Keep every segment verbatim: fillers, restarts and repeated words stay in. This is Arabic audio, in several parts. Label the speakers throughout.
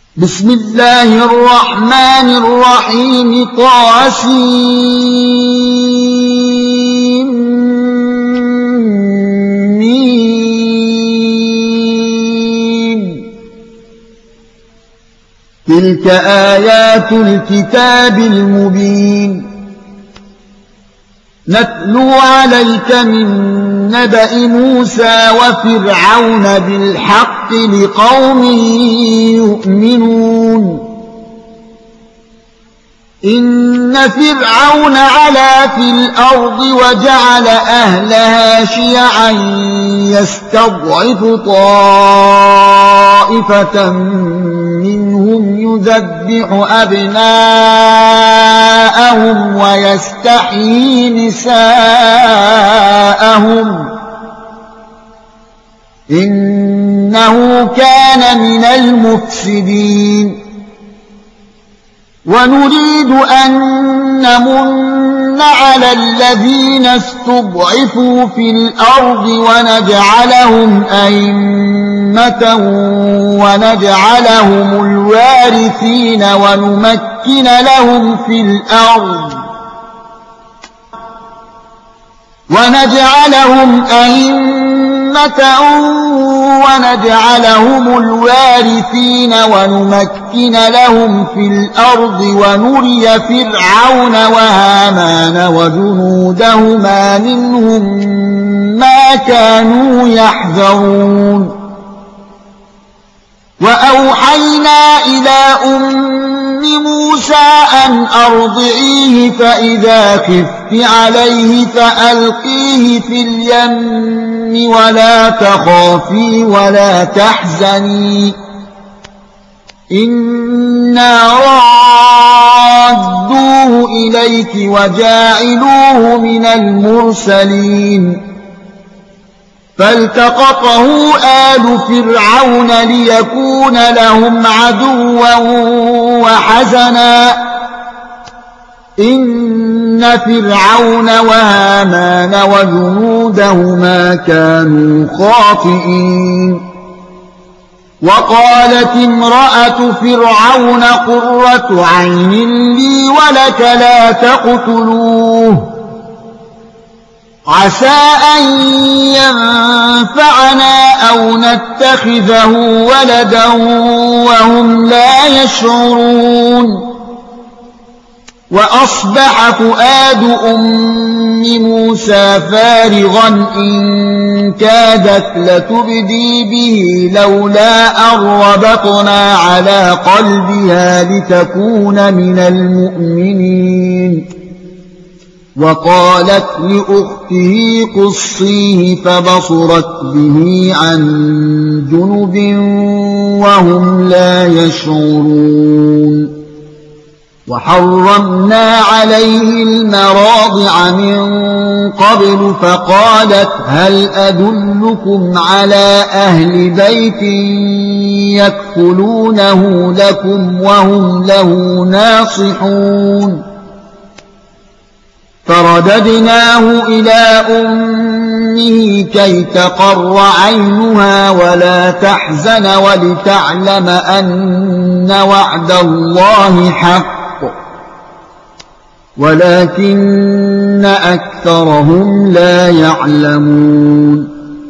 Speaker 1: بسم الله الرحمن الرحيم طاسمين تلك آيات الكتاب المبين نتلو عليك من نبأ موسى وفرعون بالحق لقوم يؤمنون إن فرعون علا في الأرض وجعل أهلها شيعا يستضعف طائفة منهم يذبح أبناءهم ويستحيي نساءهم إنه كان من المفسدين ونريد أن نمن على الذين استضعفوا في الأرض ونجعلهم أئمة ونجعلهم الوارثين ونمكن لهم في الأرض ونجعلهم أئمة ونجعلهم الوارثين ونمكن لهم في الأرض ونري فرعون وهامان وجنودهما منهم ما كانوا يحذرون وأوحينا إلى أم موسى أن أرضعيه فإذا خفت عليه فألقيه في اليم ولا تخافي ولا تحزني إنا رادوه إليك وجاعلوه من المرسلين فالتقطه آل فرعون ليكون لهم عدوا وحزنا إن فرعون وهامان وجنودهما كانوا خاطئين وقالت امرأة فرعون قرة عين لي ولك لا تقتلوه عسى أن ينفعنا أو نتخذه ولدا وهم لا يشعرون وأصبح فؤاد أم موسى فارغا إن كادت لتبدي به لولا أن ربطنا على قلبها لتكون من المؤمنين وقالت لأخته قصيه فبصرت به عن جنب وهم لا يشعرون وحرمنا عليه المراضع من قبل فقالت هل أدلكم على أهل بيت يكفلونه لكم وهم له ناصحون فرددناه إلى أمه كي تقر عينها ولا تحزن ولتعلم أن وعد الله حق ولكن أكثرهم لا يعلمون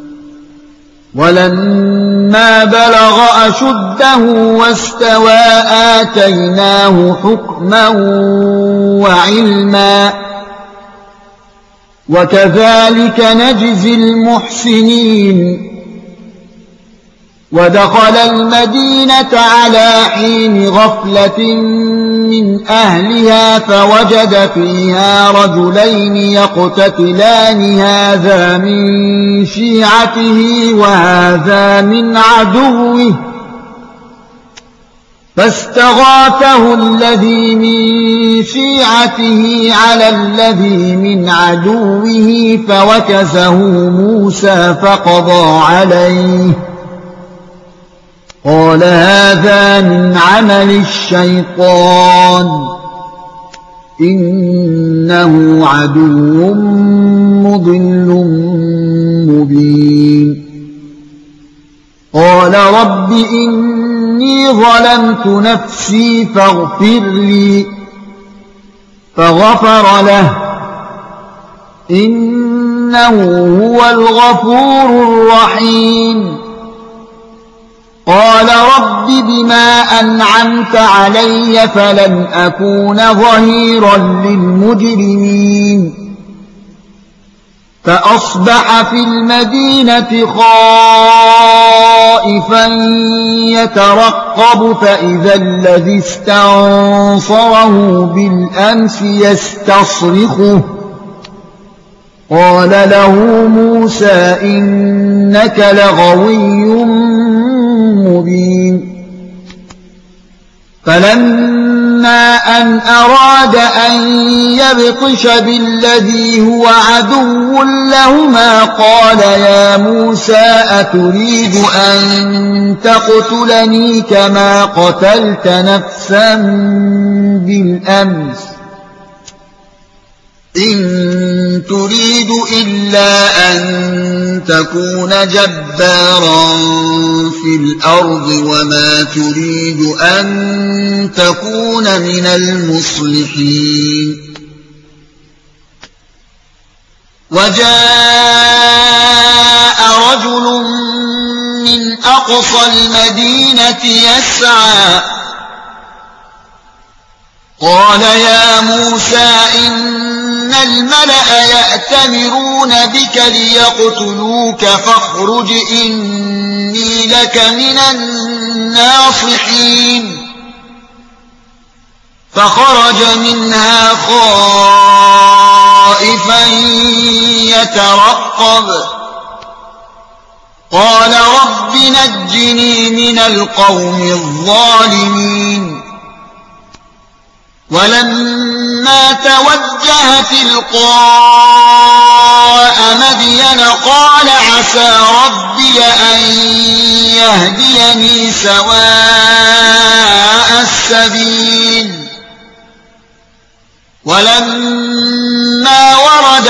Speaker 1: ولما بلغ أشده واستوى آتيناه حكما وعلما وكذلك نجزي المحسنين ودخل المدينة على حين غفلة من أهلها فوجد فيها رجلين يقتتلان هذا من شيعته وهذا من عدوه فاستغاثه الذي من شيعته على الذي من عدوه فوكزه موسى فقضى عليه قال هذا من عمل الشيطان إنه عدو مضل مبين قال رب إن إني ظلمت نفسي فاغفر لي فغفر له إنه هو الغفور الرحيم قال رب بما أنعمت علي فلن أكون ظهيرا للمجرمين فأصبح في المدينة خائفا يترقب فإذا الذي استنصره بالأمس يستصرخه قال له موسى إنك لغوي مبين فلما أن أراد أن يبطش بالذي هو عدو لهما قال يا موسى أتريد أن تقتلني كما قتلت نفسا بالأمس إن تريد إلا أن تكون جبارا في الأرض وما تريد أن تكون من المصلحين وجاء رجل من أقصى المدينة يسعى قال يا موسى إن الملأ يأتمرون بك ليقتلوك فاخرج إني لك من الناصحين فخرج منها خائفا يترقب قال رب نجني من القوم الظالمين ولما توجه تلقاء مدين قال عسى ربي أن يهديني سواء السبيل ولما ورد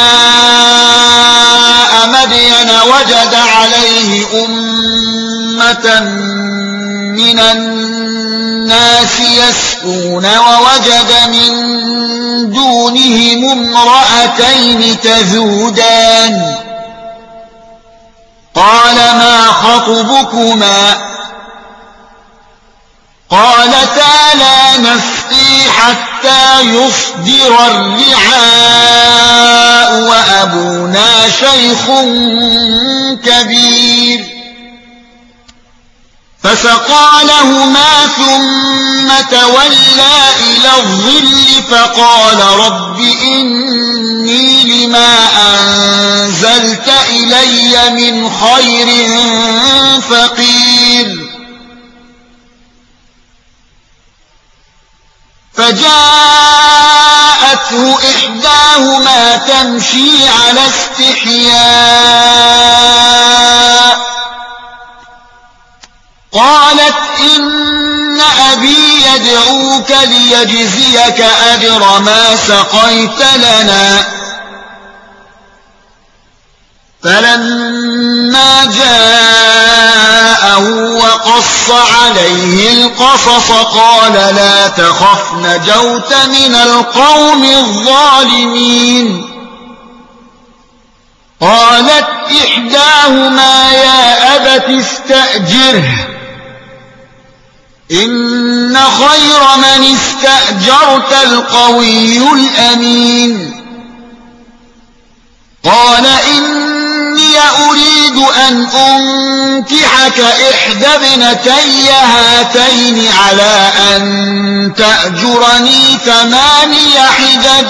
Speaker 1: ماء مدين وجد عليه أمة من الناس يسقون ووجد من دونهم امرأتين تذودان قال ما خطبكما قالتا لا نسقي حتى يصدر الرعاء وأبونا شيخ كبير فسقى لهما ثم تولى إلى الظل فقال رب إني لما أنزلت إلي من خير فقير فجاءته إحداهما تمشي على استحياء قالت إن أبي يدعوك ليجزيك أجر ما سقيت لنا فلما جاءه وقص عليه القصص قال لا تخف نجوت من القوم الظالمين قالت إحداهما يا أبت استأجره إن خير من استأجرت القوي الأمين قال إني أريد أن أنكحك إحدى ابنتي هاتين على أن تأجرني ثماني حجج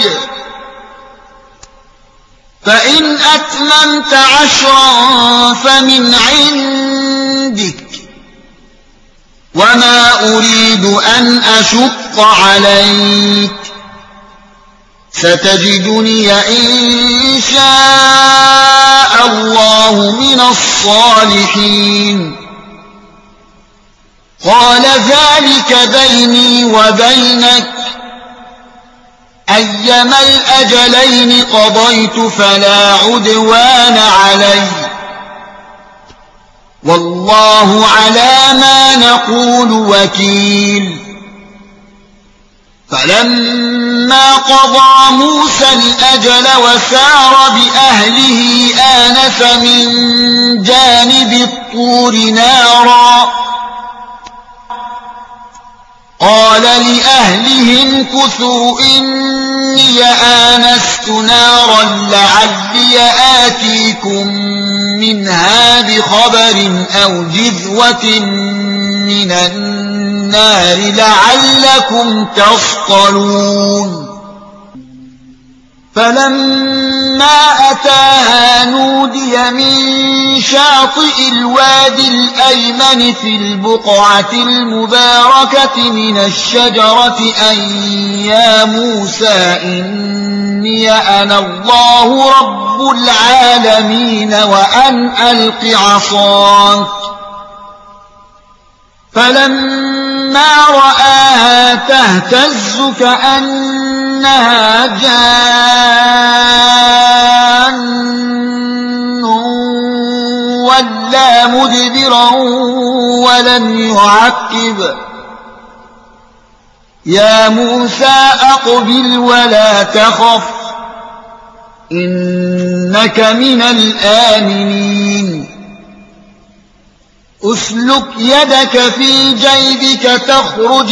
Speaker 1: فإن أتممت عشرا فمن عندك وما أريد أن أشق عليك ستجدني إن شاء الله من الصالحين قال ذلك بيني وبينك أيما الأجلين قضيت فلا عدوان علي والله على ما نقول وكيل فلما قضى موسى الأجل وسار بأهله آنس من جانب الطور نارا قال لأهلهم كثوا إني آنست نارا لعلي آتيكم منها بخبر أو جذوة من النار لعلكم تصطلون فلما أتاها نودي من شاطئ الوادي الأيمن في البقعة المباركة من الشجرة أن يا موسى إني أنا الله رب العالمين وأن ألق عصاك فلما رآها تهتز كأنها جان ولا مدبرا ولم يعقب يا موسى أقبل ولا تخف إنك من الآمنين أسلك يدك في جيبك تخرج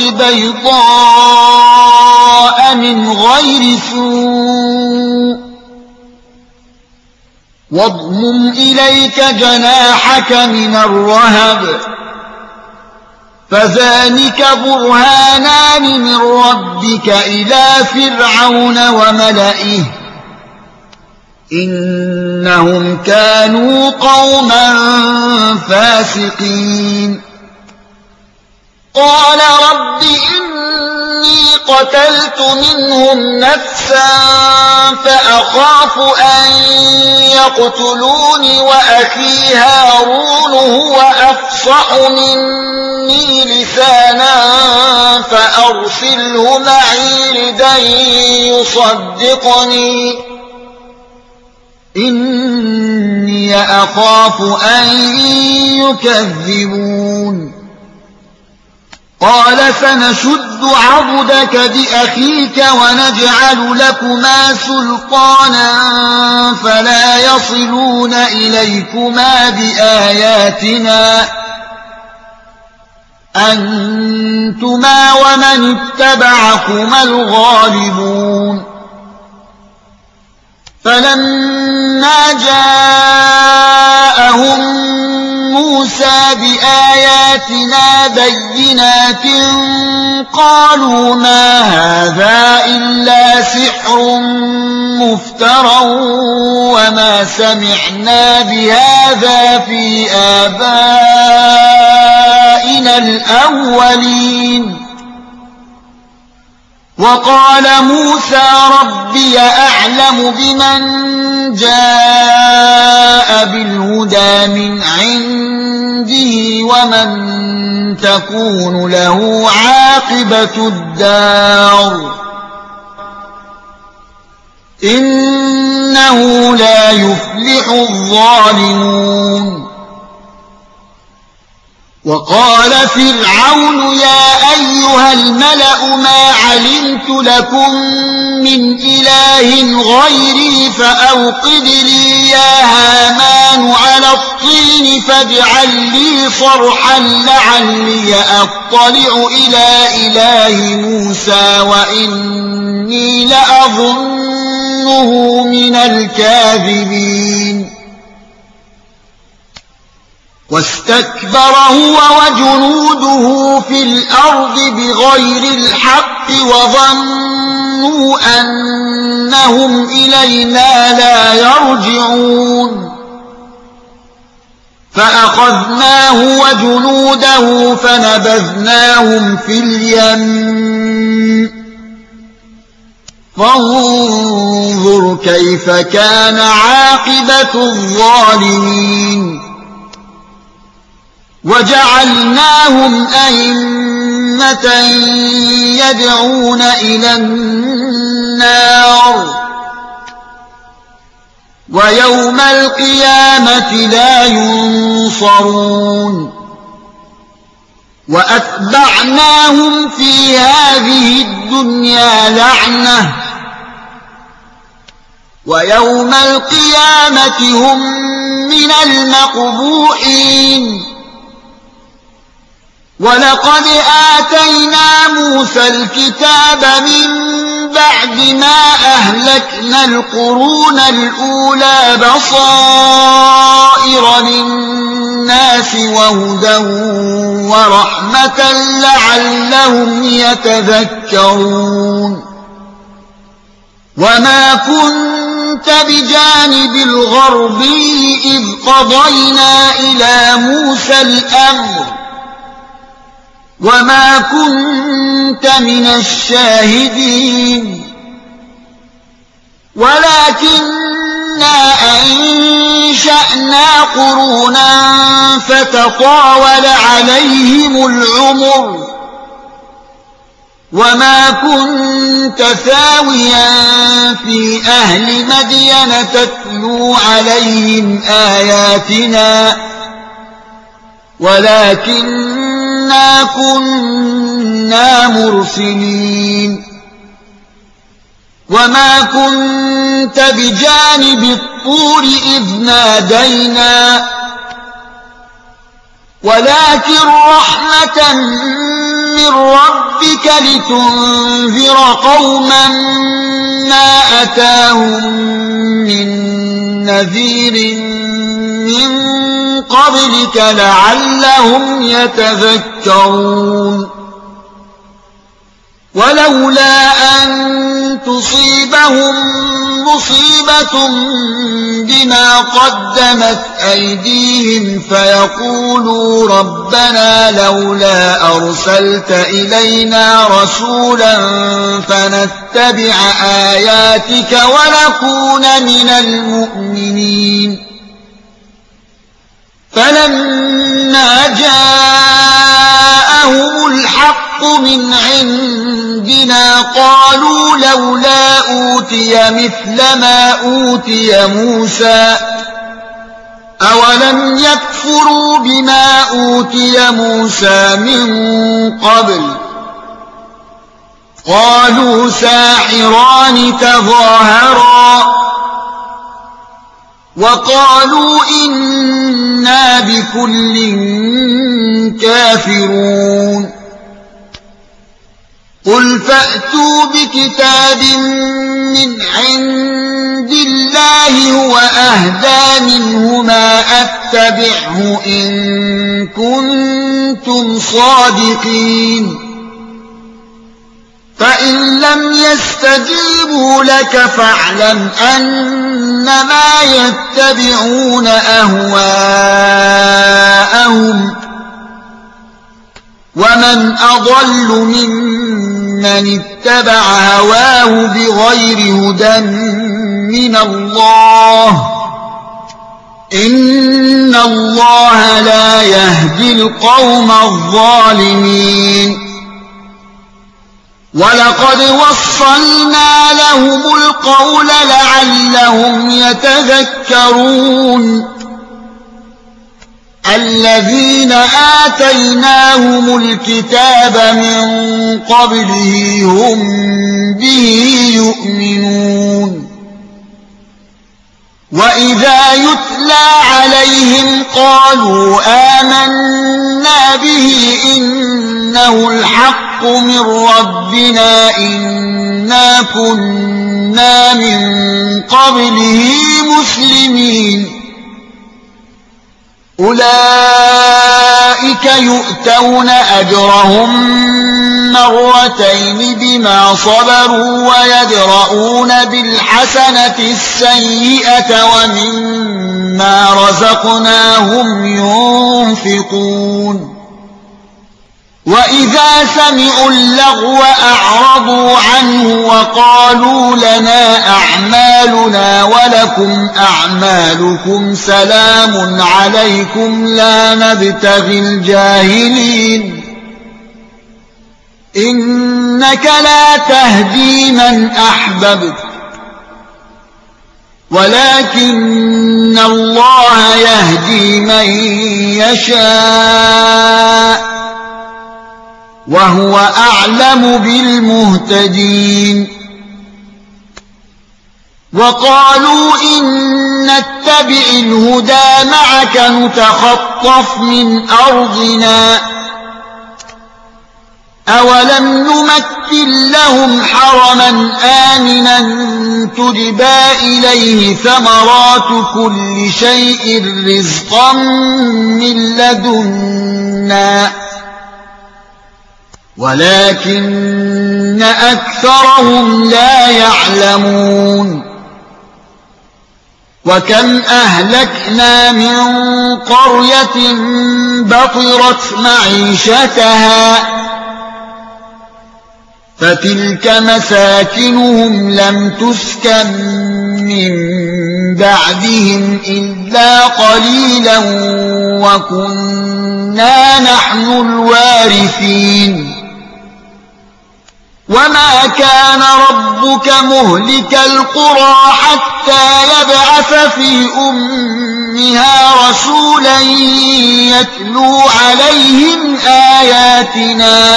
Speaker 1: بيضاء من غير سوء واضمم إليك جناحك من الرهب فذلك برهانان من ربك إلى فرعون وملئه إنهم كانوا قوما فاسقين قال رب إني قتلت منهم نفسا فأخاف أن يقتلون وأخي هارون هو أفصح مني لسانا فأرسله معي ردا يصدقني إني أخاف أن يكذبون قال سنشد عضدك بأخيك ونجعل لكما سلطانا فلا يصلون إليكما بآياتنا أنتما ومن اتبعكما الغالبون فلما جاءهم موسى بآياتنا بينات قالوا ما هذا إلا سحر مفترى وما سمعنا بهذا في آبائنا الأولين وقال موسى ربي أعلم بمن جاء بالهدى من عنده ومن تكون له عاقبة الدار إنه لا يفلح الظالمون وقال فرعون يا أيها الملأ ما علمت لكم من إله غيري فأوقد لي يا هامان على الطين فاجعل لي صرحا لعلي أطلع إلى إله موسى وإني لأظنه من الكاذبين واستكبر هو وجنوده في الأرض بغير الحق وظنوا أنهم إلينا لا يرجعون فأخذناه وجنوده فنبذناهم في اليم فانظر كيف كان عاقبة الظالمين وجعلناهم أئمة يدعون إلى النار ويوم القيامة لا ينصرون وأتبعناهم في هذه الدنيا لعنة ويوم القيامة هم من المقبوحين ولقد آتينا موسى الكتاب من بعد ما أهلكنا القرون الأولى بصائر للناس وهدى ورحمة لعلهم يتذكرون وما كنت بجانب الغربي إذ قضينا إلى موسى الأمر وما كنت من الشاهدين ولكننا أنشأنا قرونا فتطاول عليهم العمر وما كنت ثاويا في أهل مدين تتلو عليهم آياتنا ولكننا كنا مرسلين وما كنت بجانب الطور إذ نادينا ولكن رحمة من ربك لتنذر قوما ما أتاهم من نذير من قبلك لعلهم يتذكرون ولولا أن تصيبهم مصيبة بما قدمت أيديهم فيقولوا ربنا لولا أرسلت إلينا رسولا فنتبع آياتك ونكون من المؤمنين فلما جاءهم الحق من عندنا قالوا لولا أوتي مثل ما أوتي موسى أولم يكفروا بما أوتي موسى من قبل قالوا ساحران تظاهرا وقالوا إنا بكل كافرون قل فأتوا بكتاب من عند الله هو أهدى منهما أتبعه إن كنتم صادقين فإن لم يستجيبوا لك فاعلم أنما يتبعون أهواءهم ومن أضل ممن اتبع هواه بغير هدى من الله إن الله لا يهدي القوم الظالمين ولقد وصلنا لهم القول لعلهم يتذكرون الذين آتيناهم الكتاب من قبله هم به يؤمنون وإذا يتلى عليهم قالوا آمنا به إنه الحق من ربنا إنا كنا من قبله مسلمين أولئك يؤتون أجرهم مرتين بما صبروا ويدرؤون بالحسنة السيئة ومما رزقناهم ينفقون وإذا سمعوا اللغو أعرضوا عنه وقالوا لنا أعمالنا ولكم أعمالكم سلام عليكم لا نبتغي الجاهلين إنك لا تهدي من أحببت ولكن الله يهدي من يشاء وهو أعلم بالمهتدين. وقالوا إن نتبع الهدى معك نتخطف من أرضنا أولم نمكن لهم حرما آمنا تجبى إليه ثمرات كل شيء رزقا من لدنا ولكن أكثرهم لا يعلمون. وكم أهلكنا من قرية بطرت معيشتها فتلك مساكنهم لم تسكن من بعدهم إلا قليلا وكنا نحن الوارثين. وما كان ربك مهلك القرى حتى يبعث في أمها رسولا يتلو عليهم آياتنا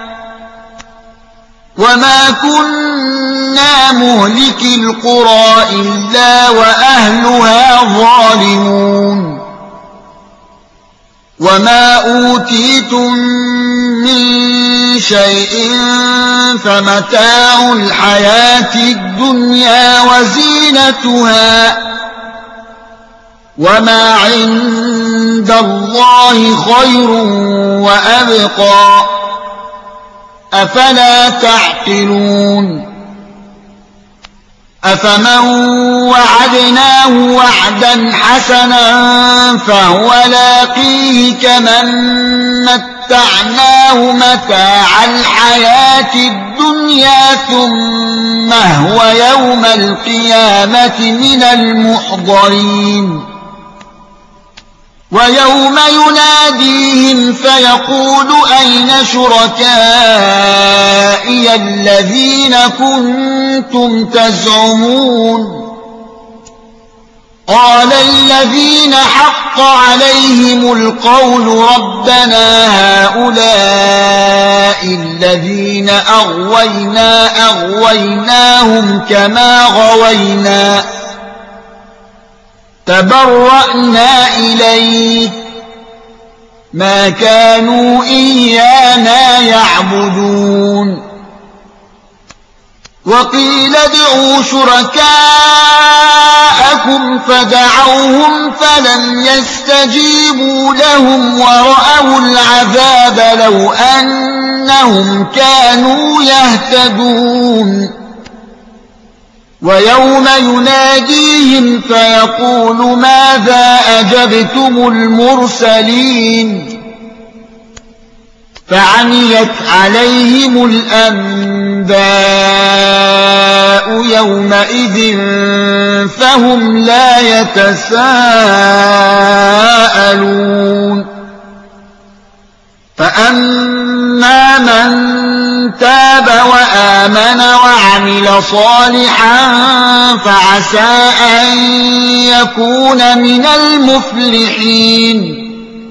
Speaker 1: وما كنا مهلك القرى إلا وأهلها ظالمون. وما أوتيتم من شيء فمتاع الحياة الدنيا وزينتها وما عند الله خير وأبقى أفلا تعقلون. أفمن وعدناه وعدا حسنا فهو لاقيه كمن متعناه متاع الحياة الدنيا ثم هو يوم القيامة من المحضرين. ويوم يناديهم فيقول أين شركائي الذين كنتم تزعمون قال الذين حق عليهم القول ربنا هؤلاء الذين أغوينا أغويناهم كما غوينا تبرأنا إليك ما كانوا إيانا يعبدون. وقيل ادعوا شركاءكم فدعوهم فلم يستجيبوا لهم ورأوا العذاب لو أنهم كانوا يهتدون. ويوم يناديهم فيقول ماذا أجبتم المرسلين فعميت عليهم الأنباء يومئذ فهم لا يتساءلون. فأما من تاب وآمن وعمل صالحا فعسى أن يكون من المفلحين.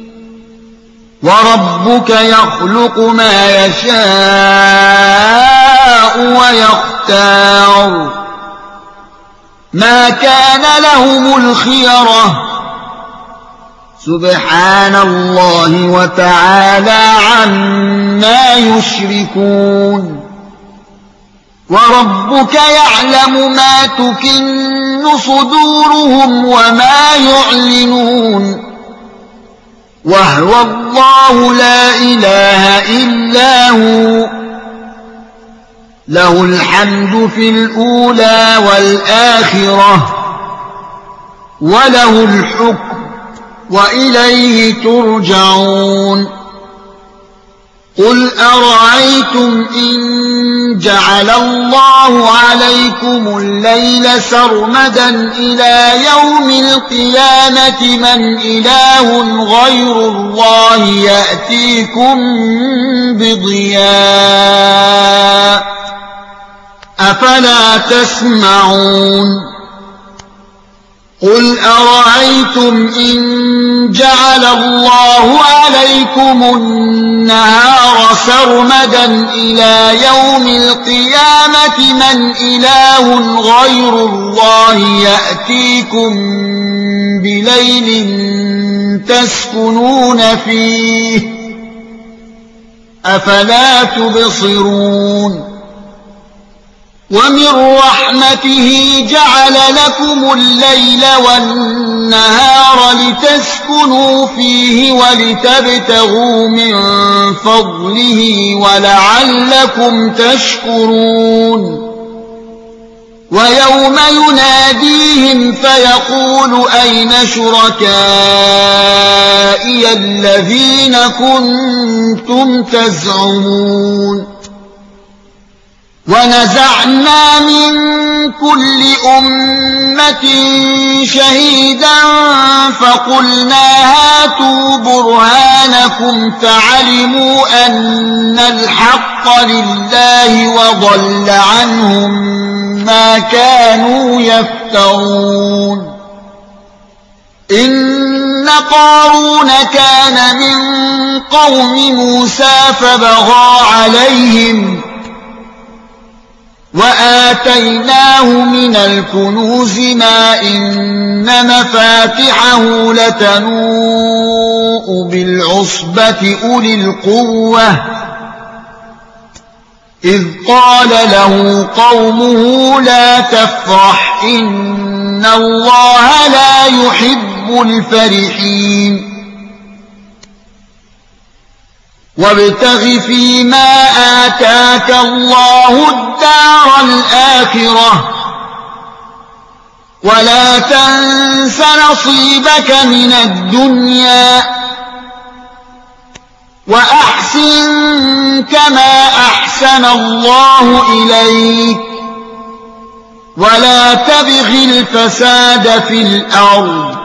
Speaker 1: وربك يخلق ما يشاء ويختار ما كان لهم الخيرة سبحان الله وتعالى عما يشركون. وربك يعلم ما تكن صدورهم وما يعلنون وهو الله لا إله إلا هو له الحمد في الأولى والآخرة وله الحكم وإليه ترجعون. قل أرأيتم إن جعل الله عليكم الليل سرمدا إلى يوم القيامة من إله غير الله يأتيكم بضياء أفلا تسمعون. قل أرأيتم إن جعل الله عليكم النهار سرمدا إلى يوم القيامة من إله غير الله يأتيكم بليل تسكنون فيه أفلا تبصرون ومن رحمته جعل لكم الليل والنهار لتسكنوا فيه ولتبتغوا من فضله ولعلكم تشكرون ويوم يناديهم فيقول أين شركائي الذين كنتم تزعمون ونزعنا من كل أمة شهيدا فقلنا هاتوا برهانكم فعلموا أن الحق لله وضل عنهم ما كانوا يفترون إن قارون كان من قوم موسى فبغى عليهم وآتيناه من الكنوز ما إن مفاتحه لتنوء بالعصبة أولي القوة إذ قال له قومه لا تفرح إن الله لا يحب الفرحين وابتغ فيما آتاك الله الدار الآخرة ولا تنس نصيبك من الدنيا وأحسن كما أحسن الله إليك ولا تبغ الفساد في الأرض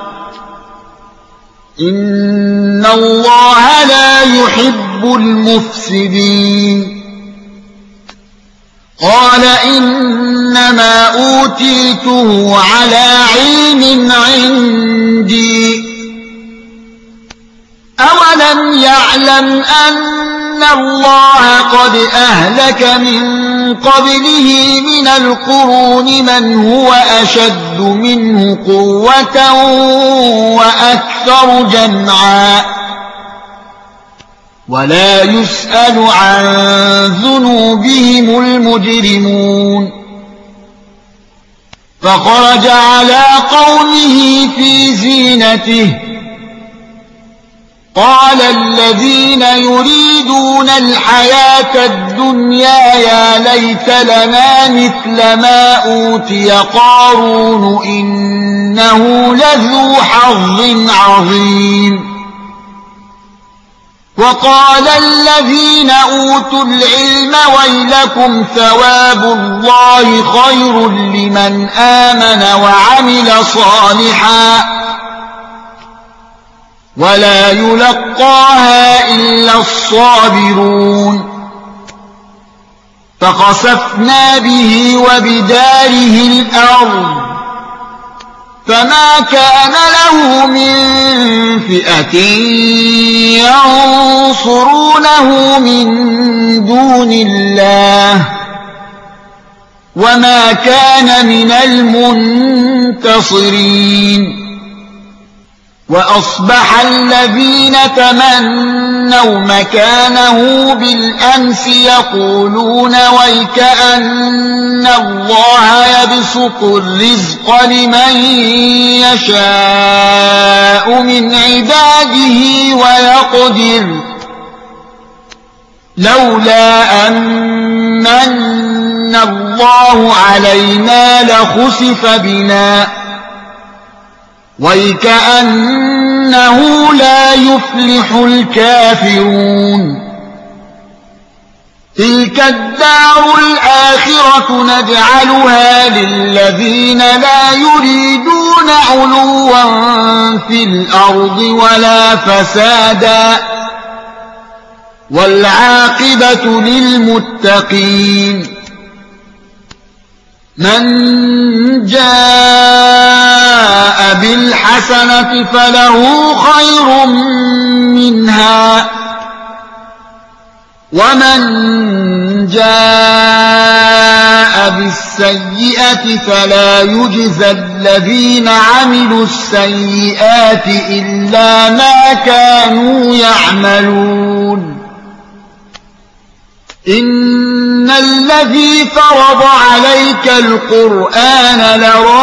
Speaker 1: إن الله لا يحب المفسدين قال إنما أوتيته على علم عندي أولم يعلم أن الله قد أهلك من قبله من القرون من هو أشد منه قوة وأكثر جمعا ولا يسأل عن ذنوبهم المجرمون فخرج على قومه في زينته قال الذين يريدون الحياة الدنيا يا ليت لنا مثل ما أوتي قارون إنه لذو حظ عظيم وقال الذين أوتوا العلم ويلكم ثواب الله خير لمن آمن وعمل صالحا ولا يلقاها إلا الصابرون فخسفنا به وبداره الأرض فما كان له من فئة ينصرونه من دون الله وما كان من المنتصرين وأصبح الذين تمنوا مكانه بالأمس يقولون ويكأن الله يبسط الرزق لمن يشاء من عباده ويقدر لولا أمن الله علينا لخسف بنا ويكأنه لا يفلح الكافرون تلك الدار الآخرة نجعلها للذين لا يريدون علوا في الأرض ولا فسادا والعاقبة للمتقين من جاء بالحسنة فله خير منها ومن جاء بالسيئة فلا يجزى الذين عملوا السيئات إلا ما كانوا يعملون إن الذي فرض عليك القرآن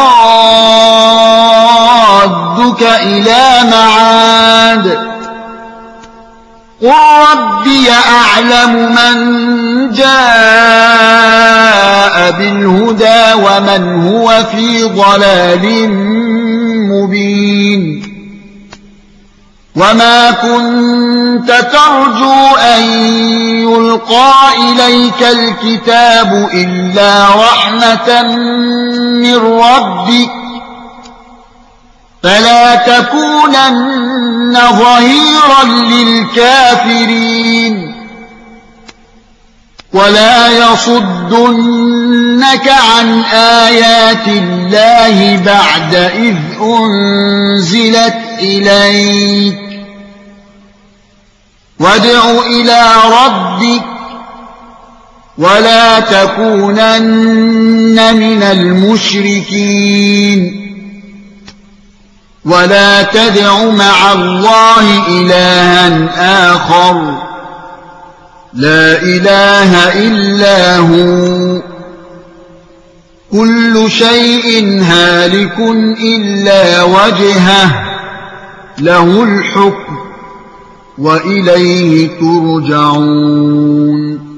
Speaker 1: لرادك إلى معاد قل ربي أعلم من جاء بالهدى ومن هو في ضلال مبين وما كنت ترجو أن يلقى إليك الكتاب إلا رحمة من ربك فلا تكونن ظهيرا للكافرين ولا يصدنك عن آيات الله بعد إذ أنزلت إليك وادع إلى ربك ولا تكونن من المشركين ولا تدع مع الله إلها آخر لا إله إلا هو كل شيء هالك إلا وجهه له الحكم وإليه ترجعون